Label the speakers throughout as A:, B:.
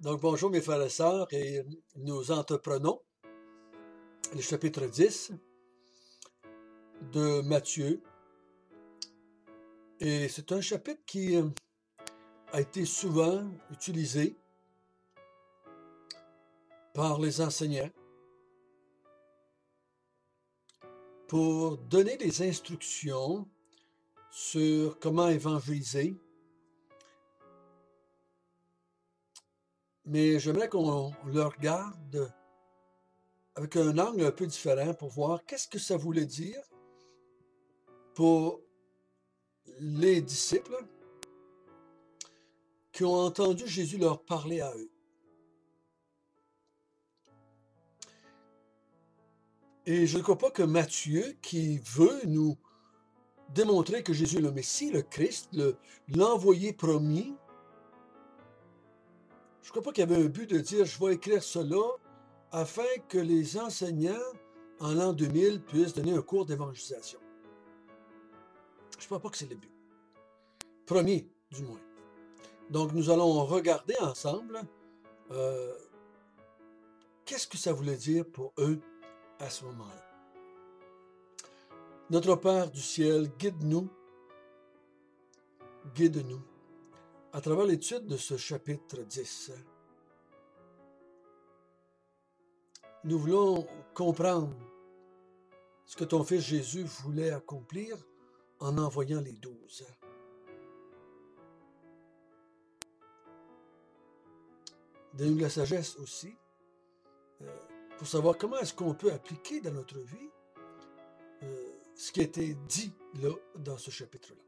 A: Donc, bonjour mes frères et sœurs, et nous entreprenons le chapitre 10 de Matthieu. Et c'est un chapitre qui a été souvent utilisé par les enseignants pour donner des instructions sur comment évangéliser. Mais j'aimerais qu'on le regarde avec un angle un peu différent pour voir qu'est-ce que ça voulait dire pour les disciples qui ont entendu Jésus leur parler à eux. Et je ne crois pas que Matthieu, qui veut nous démontrer que Jésus est le Messie, le Christ, l'envoyé promis, je ne crois pas qu'il y avait un but de dire « je vais écrire cela afin que les enseignants en l'an 2000 puissent donner un cours d'évangélisation ». Je ne crois pas que c'est le but. Premier, du moins. Donc, nous allons regarder ensemble qu'est-ce que ça voulait dire pour eux à ce moment-là. Notre Père du ciel, guide-nous à travers l'étude de ce chapitre 10. Nous voulons comprendre ce que ton Fils Jésus voulait accomplir en envoyant les 12. Donne-nous la sagesse aussi pour savoir comment est-ce qu'on peut appliquer dans notre vie ce qui a été dit là dans ce chapitre-là.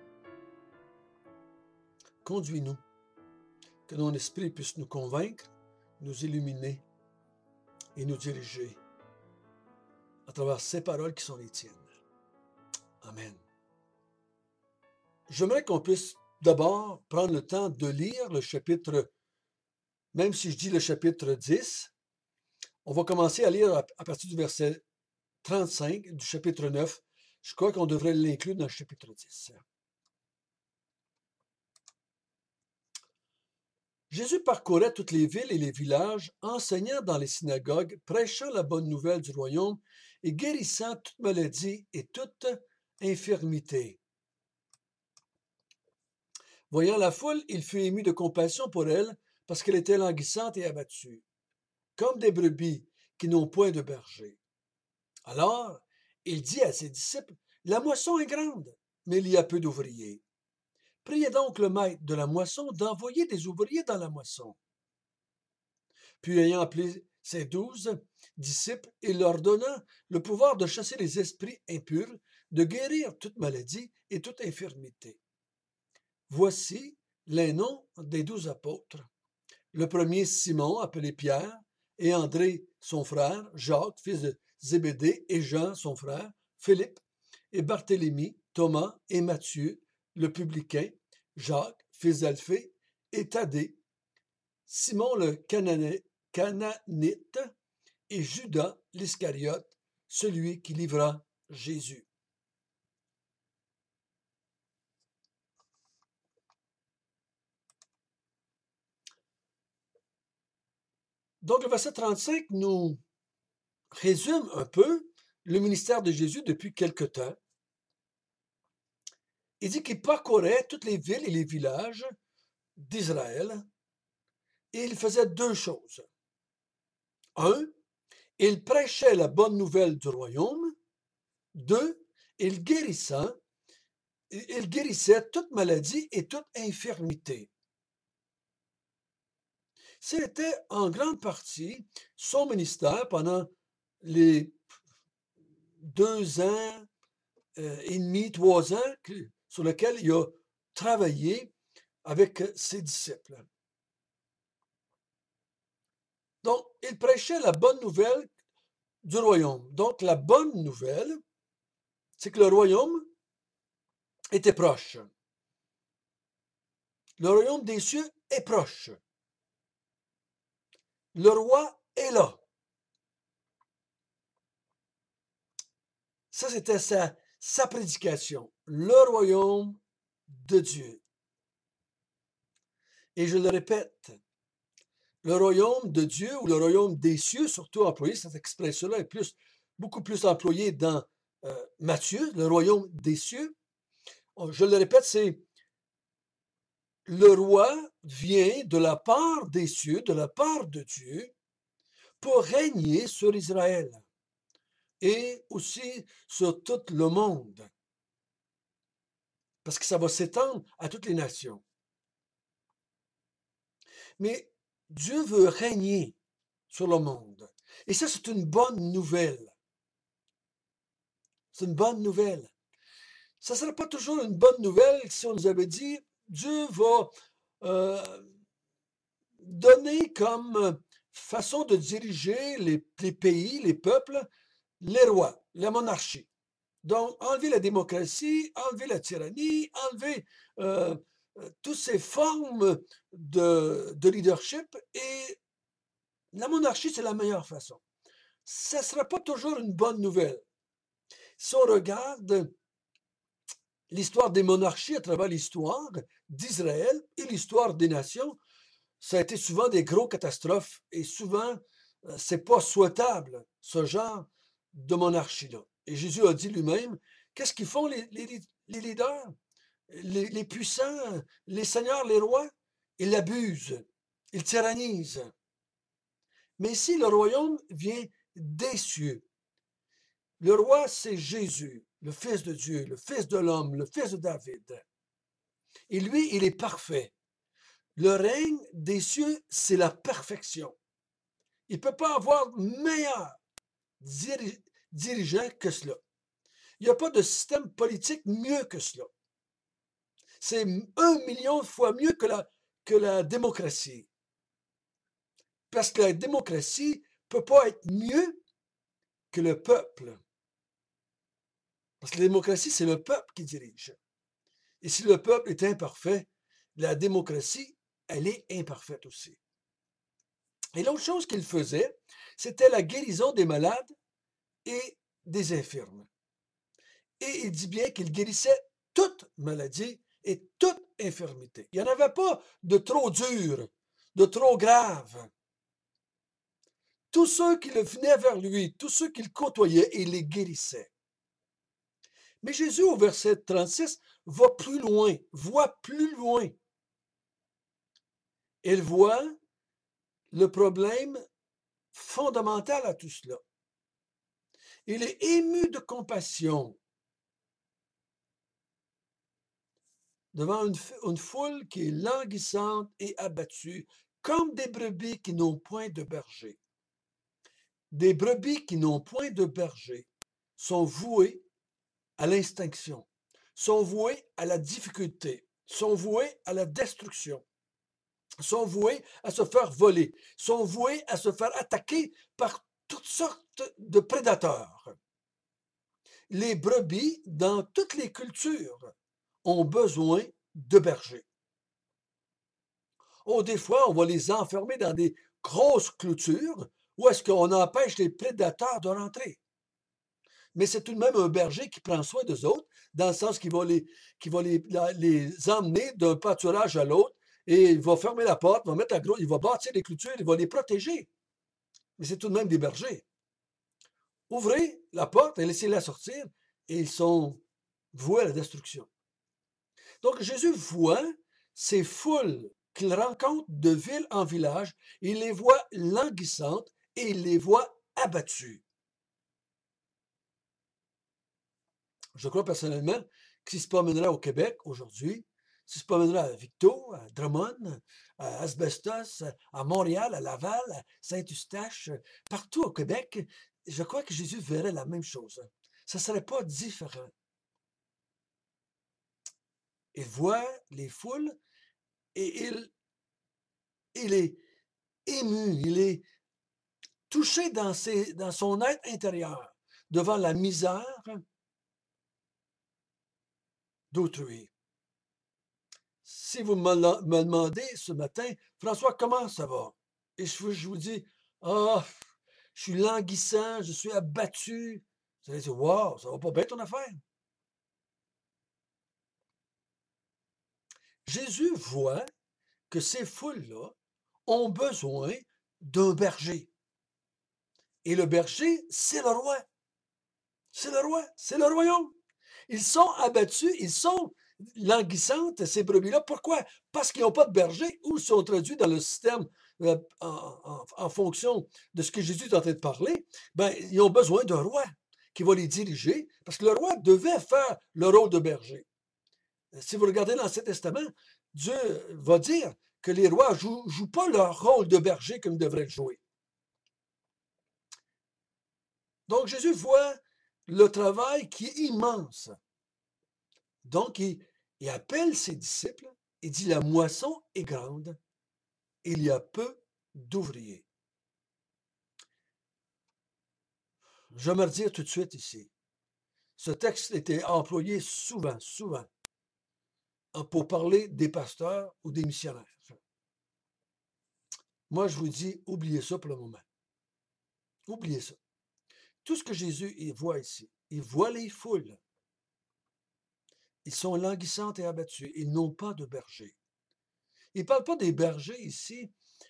A: Conduis-nous, que ton esprit puisse nous convaincre, nous illuminer et nous diriger à travers ces paroles qui sont les tiennes. Amen. J'aimerais qu'on puisse d'abord prendre le temps de lire le chapitre, même si je dis le chapitre 10, on va commencer à lire à partir du verset 35 du chapitre 9. Je crois qu'on devrait l'inclure dans le chapitre 10. Jésus parcourait toutes les villes et les villages, enseignant dans les synagogues, prêchant la bonne nouvelle du royaume et guérissant toute maladie et toute infirmité. Voyant la foule, il fut ému de compassion pour elle, parce qu'elle était languissante et abattue, comme des brebis qui n'ont point de berger. Alors, il dit à ses disciples, « La moisson est grande, mais il y a peu d'ouvriers. Priez donc le maître de la moisson d'envoyer des ouvriers dans la moisson. » Puis ayant appelé ses 12 disciples, il leur donna le pouvoir de chasser les esprits impurs, de guérir toute maladie et toute infirmité. Voici les noms des 12 apôtres. Le premier, Simon, appelé Pierre, et André, son frère, Jacques, fils de Zébédée, et Jean, son frère, Philippe, et Barthélemy, Thomas, et Matthieu, le publicain, Jacques, fils d'Alphée, et Thaddée, Simon le Cananite, et Judas l'Iscariote, celui qui livra Jésus. Donc le verset 35 nous résume un peu le ministère de Jésus depuis quelque temps. Il dit qu'il parcourait toutes les villes et les villages d'Israël et il faisait deux choses. Un, il prêchait la bonne nouvelle du royaume. Deux, il guérissait toute maladie et toute infirmité. C'était en grande partie son ministère pendant les 2 ans et demi, 3 ans sur lesquels il a travaillé avec ses disciples. Donc, il prêchait la bonne nouvelle du royaume. Donc, la bonne nouvelle, c'est que le royaume était proche. Le royaume des cieux est proche. Le roi est là. Ça, c'était sa prédication. Le royaume de Dieu. Et je le répète, le royaume de Dieu ou le royaume des cieux, surtout employé, cette expression-là est beaucoup plus employée dans Matthieu, le royaume des cieux. Je le répète, c'est le roi vient de la part des cieux, de la part de Dieu, pour régner sur Israël et aussi sur tout le monde, parce que ça va s'étendre à toutes les nations. Mais Dieu veut régner sur le monde. Et ça, c'est une bonne nouvelle. C'est une bonne nouvelle. Ça ne serait pas toujours une bonne nouvelle si on nous avait dit Dieu va donner comme façon de diriger les pays, les peuples, les rois, la monarchie. Donc, enlever la démocratie, enlever la tyrannie, enlever toutes ces formes de leadership, et la monarchie, c'est la meilleure façon. Ça ne sera pas toujours une bonne nouvelle. Si on regarde l'histoire des monarchies à travers l'histoire d'Israël et l'histoire des nations, ça a été souvent des gros catastrophes et souvent, c'est pas souhaitable, ce genre de monarchie-là. Et Jésus a dit lui-même, qu'est-ce qu'ils font les leaders, les puissants, les seigneurs, les rois? Ils l'abusent, ils tyrannisent. Mais ici, le royaume vient des cieux. Le roi, c'est Jésus, le Fils de Dieu, le Fils de l'homme, le Fils de David. Et lui, il est parfait. Le règne des cieux, c'est la perfection. Il ne peut pas avoir meilleur dirigeant que cela. Il n'y a pas de système politique mieux que cela. C'est 1 million de fois mieux que la démocratie. Parce que la démocratie ne peut pas être mieux que le peuple. Parce que la démocratie, c'est le peuple qui dirige. Et si le peuple est imparfait, la démocratie, elle est imparfaite aussi. Et l'autre chose qu'il faisait, c'était la guérison des malades et des infirmes. Et il dit bien qu'il guérissait toute maladie et toute infirmité. Il n'y en avait pas de trop dur, de trop grave. Tous ceux qui le venaient vers lui, tous ceux qu'il côtoyait, il les guérissait. Mais Jésus, au verset 36, va plus loin, voit plus loin. Il voit le problème fondamental à tout cela. Il est ému de compassion devant une foule qui est languissante et abattue, comme des brebis qui n'ont point de berger. Des brebis qui n'ont point de berger sont vouées à l'extinction, sont vouées à la difficulté, sont vouées à la destruction, sont vouées à se faire voler, sont vouées à se faire attaquer par toutes sortes de prédateurs. Les brebis, dans toutes les cultures, ont besoin de bergers. Oh, des fois, on va les enfermer dans des grosses clôtures où est-ce qu'on empêche les prédateurs de rentrer. Mais c'est tout de même un berger qui prend soin d'eux autres, dans le sens qu'il va les emmener d'un pâturage à l'autre, et il va fermer la porte, il va bâtir les clôtures, il va les protéger. Mais c'est tout de même des bergers. Ouvrez la porte et laissez-la sortir, et ils sont voués à la destruction. Donc Jésus voit ces foules qu'il rencontre de ville en village, il les voit languissantes et il les voit abattues. Je crois personnellement que s'il se promènerait au Québec aujourd'hui, s'il se promènerait à Victo, à Drummond, à Asbestos, à Montréal, à Laval, à Saint-Eustache, partout au Québec, je crois que Jésus verrait la même chose. Ça ne serait pas différent. Il voit les foules et il est ému, il est touché dans son être intérieur devant la misère d'autrui. Si vous me demandez ce matin, François, comment ça va? Et je vous dis, ah, je suis languissant, je suis abattu. Vous allez dire, wow, ça va pas bien ton affaire. Jésus voit que ces foules-là ont besoin d'un berger. Et le berger, c'est le roi. C'est le roi, c'est le royaume. Ils sont abattus, ils sont languissantes, ces brebis-là. Pourquoi? Parce qu'ils n'ont pas de berger ou sont traduits dans le système en fonction de ce que Jésus est en train de parler. Ben, ils ont besoin d'un roi qui va les diriger parce que le roi devait faire le rôle de berger. Si vous regardez l'Ancien Testament, Dieu va dire que les rois ne jouent pas leur rôle de berger comme ils devraient le jouer. Donc Jésus voit le travail qui est immense. Donc, il appelle ses disciples, il dit, la moisson est grande, il y a peu d'ouvriers. Je vais me redire tout de suite ici. Ce texte était employé souvent pour parler des pasteurs ou des missionnaires. Moi, je vous dis, oubliez ça pour le moment. Oubliez ça. Tout ce que Jésus il voit ici, il voit les foules. Ils sont languissantes et abattues. Ils n'ont pas de berger. Il ne parle pas des bergers ici,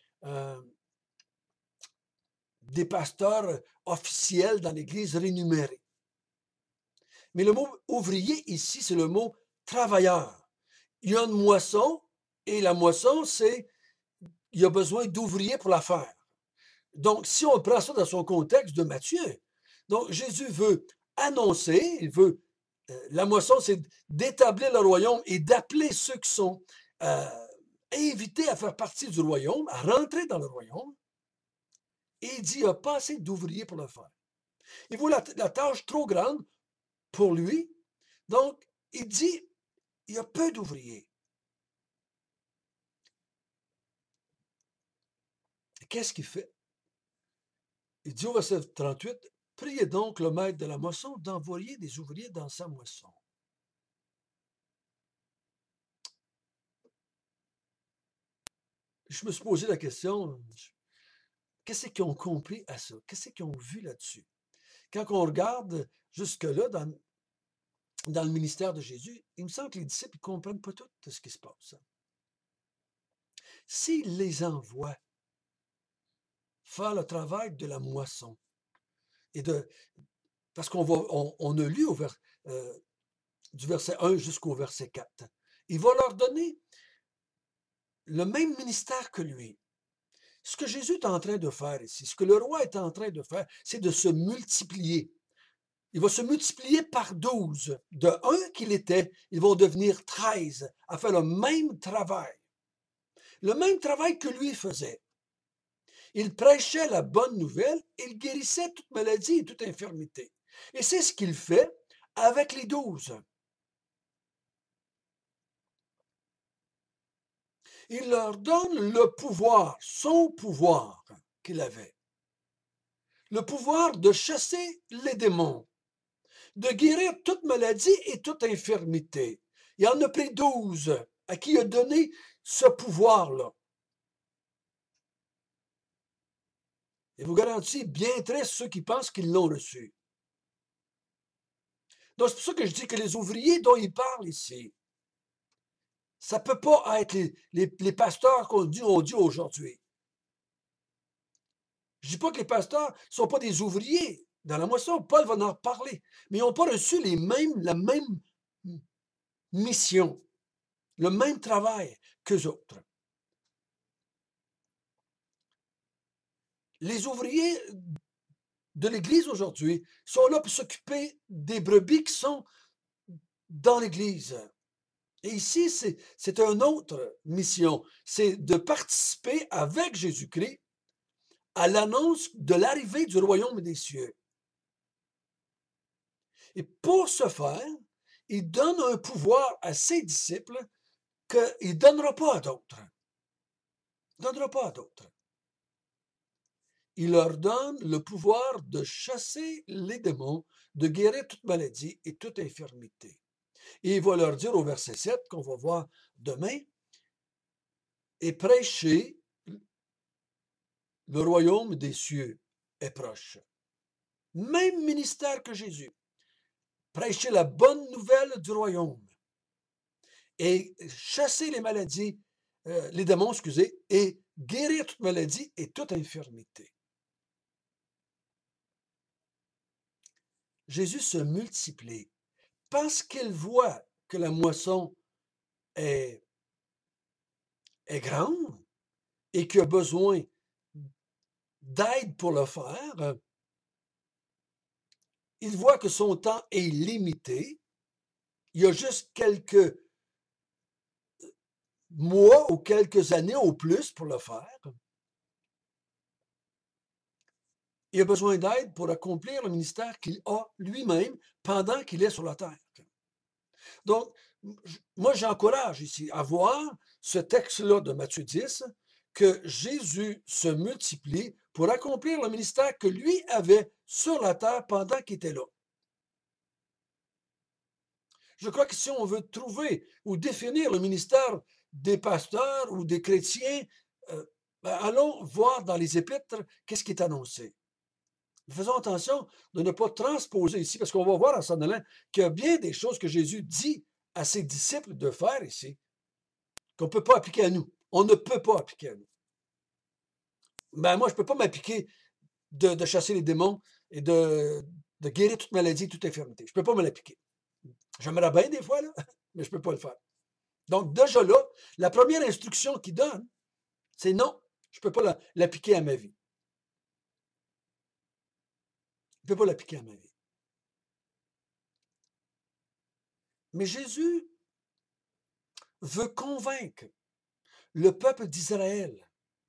A: des pasteurs officiels dans l'Église rémunérés. Mais le mot ouvrier ici, c'est le mot travailleur. Il y a une moisson et la moisson, c'est il y a besoin d'ouvriers pour la faire. Donc, si on prend ça dans son contexte de Matthieu, donc Jésus veut annoncer, il veut, la moisson, c'est d'établir le royaume et d'appeler ceux qui sont invités à faire partie du royaume, à rentrer dans le royaume. Et il dit, il n'y a pas assez d'ouvriers pour le faire. Il voit la tâche trop grande pour lui. Donc, il dit, il y a peu d'ouvriers. Qu'est-ce qu'il fait? Il dit au verset 38, « Priez donc le maître de la moisson d'envoyer des ouvriers dans sa moisson. » Je me suis posé la question, qu'est-ce qu'ils ont compris à ça? Qu'est-ce qu'ils ont vu là-dessus? Quand on regarde jusque-là dans le ministère de Jésus, il me semble que les disciples ne comprennent pas tout ce qui se passe. S'il les envoie faire le travail de la moisson, parce on a lu du verset 1 jusqu'au verset 4, il va leur donner le même ministère que lui. Ce que Jésus est en train de faire ici, ce que le roi est en train de faire, c'est de se multiplier. Il va se multiplier par 12. De 1 qu'il était, ils vont devenir 13 à faire le même travail. Le même travail que lui faisait. Il prêchait la bonne nouvelle, il guérissait toute maladie et toute infirmité. Et c'est ce qu'il fait avec les 12. Il leur donne le pouvoir, son pouvoir qu'il avait. Le pouvoir de chasser les démons, de guérir toute maladie et toute infirmité. Il en a pris 12 à qui il a donné ce pouvoir-là. Et vous garantis bien triste ceux qui pensent qu'ils l'ont reçu. Donc c'est pour ça que je dis que les ouvriers dont il parle ici, ça ne peut pas être les pasteurs qu'on dit aujourd'hui. Je ne dis pas que les pasteurs ne sont pas des ouvriers dans la moisson, Paul va en reparler, mais ils n'ont pas reçu la même mission, le même travail qu'eux autres. Les ouvriers de l'Église aujourd'hui sont là pour s'occuper des brebis qui sont dans l'Église. Et ici, c'est une autre mission, c'est de participer avec Jésus-Christ à l'annonce de l'arrivée du royaume des cieux. Et pour ce faire, il donne un pouvoir à ses disciples qu'il ne donnera pas à d'autres. Il ne donnera pas à d'autres. Il leur donne le pouvoir de chasser les démons, de guérir toute maladie et toute infirmité. Et il va leur dire au verset 7, qu'on va voir demain, et prêcher, le royaume des cieux est proche. Même ministère que Jésus. Prêcher la bonne nouvelle du royaume. Et chasser les maladies, les démons, et guérir toute maladie et toute infirmité. Jésus se multiplie parce qu'il voit que la moisson est, est grande et qu'il a besoin d'aide pour le faire. Il voit que son temps est limité. Il y a juste quelques mois ou quelques années au plus pour le faire. Il a besoin d'aide pour accomplir le ministère qu'il a lui-même pendant qu'il est sur la terre. Donc, moi, j'encourage ici à voir ce texte-là de Matthieu 10, que Jésus se multiplie pour accomplir le ministère que lui avait sur la terre pendant qu'il était là. Je crois que si on veut trouver ou définir le ministère des pasteurs ou des chrétiens, allons voir dans les épîtres qu'est-ce qui est annoncé. Faisons attention de ne pas transposer ici, parce qu'on va voir en s'en allant qu'il y a bien des choses que Jésus dit à ses disciples de faire ici, qu'on ne peut pas appliquer à nous. On ne peut pas appliquer à nous. Ben, moi, je ne peux pas m'appliquer de chasser les démons et de guérir toute maladie, toute infirmité. Je ne peux pas me l'appliquer. J'aimerais bien des fois, là, mais je ne peux pas le faire. Donc, déjà là, la première instruction qu'il donne, c'est non, je ne peux pas l'appliquer à ma vie. Je ne peux pas l'appliquer à ma vie. Mais Jésus veut convaincre le peuple d'Israël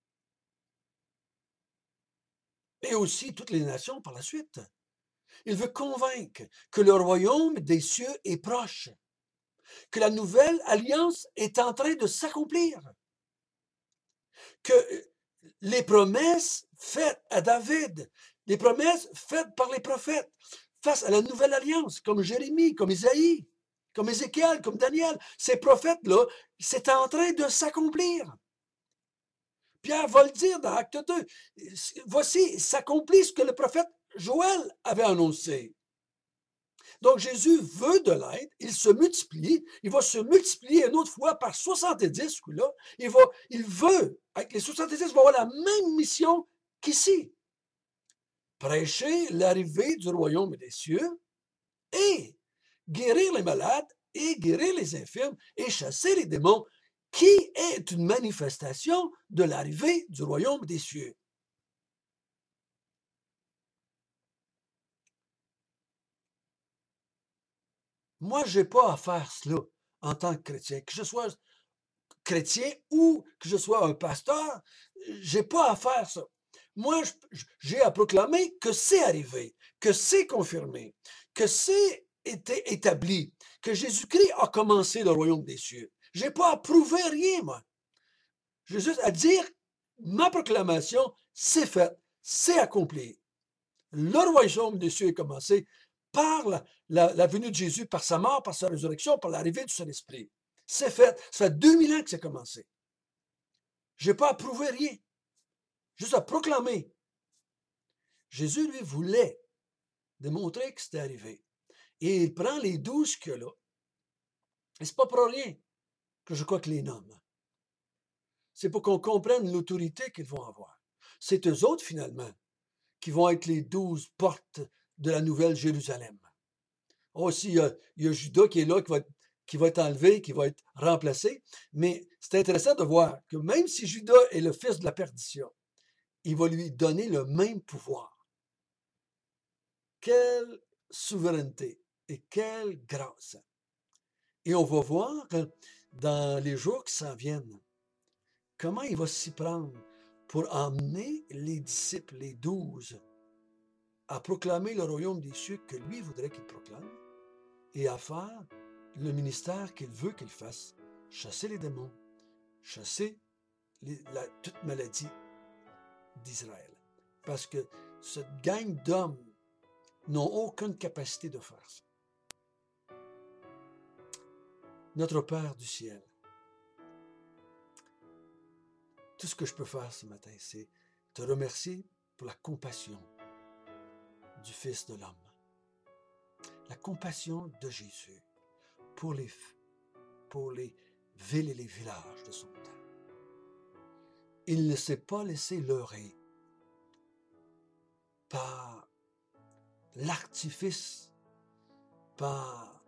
A: et aussi toutes les nations par la suite. Il veut convaincre que le royaume des cieux est proche, que la nouvelle alliance est en train de s'accomplir, que les promesses faites à David, les promesses faites par les prophètes face à la nouvelle alliance, comme Jérémie, comme Isaïe, comme Ézéchiel, comme Daniel, ces prophètes-là, c'est en train de s'accomplir. Pierre va le dire dans Acte 2. Voici, s'accomplit ce que le prophète Joël avait annoncé. Donc Jésus veut de l'aide, il se multiplie, il va se multiplier une autre fois par 70, là. Il veut, avec les 70, il va avoir la même mission qu'ici. Prêcher l'arrivée du royaume des cieux et guérir les malades et guérir les infirmes et chasser les démons, qui est une manifestation de l'arrivée du royaume des cieux. Moi, je n'ai pas à faire cela en tant que chrétien. Que je sois chrétien ou que je sois un pasteur, j'ai pas à faire ça. Moi, j'ai à proclamer que c'est arrivé, que c'est confirmé, que c'est été établi, que Jésus-Christ a commencé le royaume des cieux. J'ai pas à prouver rien, moi. J'ai juste à dire, ma proclamation, c'est fait, c'est accompli. Le royaume des cieux est commencé par la venue de Jésus, par sa mort, par sa résurrection, par l'arrivée du Saint-Esprit. C'est fait. Ça fait 2000 ans que c'est commencé. Je n'ai pas à prouver rien, juste à proclamer. Jésus, lui, voulait démontrer que c'était arrivé. Et il prend les 12 qu'il y a là. Et ce n'est pas pour rien que je crois que les nomme. C'est pour qu'on comprenne l'autorité qu'ils vont avoir. C'est eux autres, finalement, qui vont être les 12 portes de la Nouvelle Jérusalem. Aussi, il y a Judas qui est là, qui va être enlevé, qui va être remplacé. Mais c'est intéressant de voir que même si Judas est le fils de la perdition, il va lui donner le même pouvoir. Quelle souveraineté et quelle grâce. Et on va voir dans les jours qui s'en viennent comment il va s'y prendre pour emmener les disciples, les 12, à proclamer le royaume des cieux que lui voudrait qu'ils proclament et à faire le ministère qu'il veut qu'ils fassent, chasser les démons, chasser toute maladie d'Israël. Parce que cette gang d'hommes n'ont aucune capacité de faire ça. Notre Père du ciel, tout ce que je peux faire ce matin, c'est te remercier pour la compassion du Fils de l'homme, la compassion de Jésus pour les villes et les villages de son temps. il ne s'est pas laissé leurrer par l'artifice, par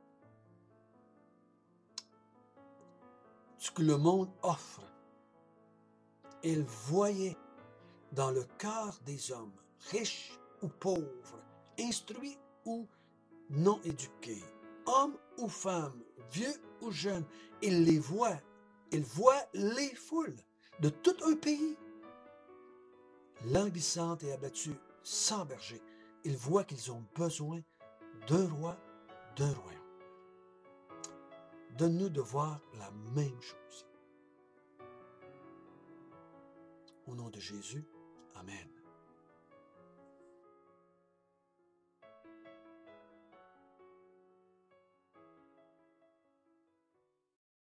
A: ce que le monde offre. Il voyait dans le cœur des hommes, riches ou pauvres, instruits ou non éduqués, hommes ou femmes, vieux ou jeunes, il les voit. Il voit les foules de tout un pays, languissantes et abattues, sans berger. Il voit qu'ils ont besoin d'un roi, d'un royaume. Donne-nous de voir la même chose. Au nom de Jésus, Amen.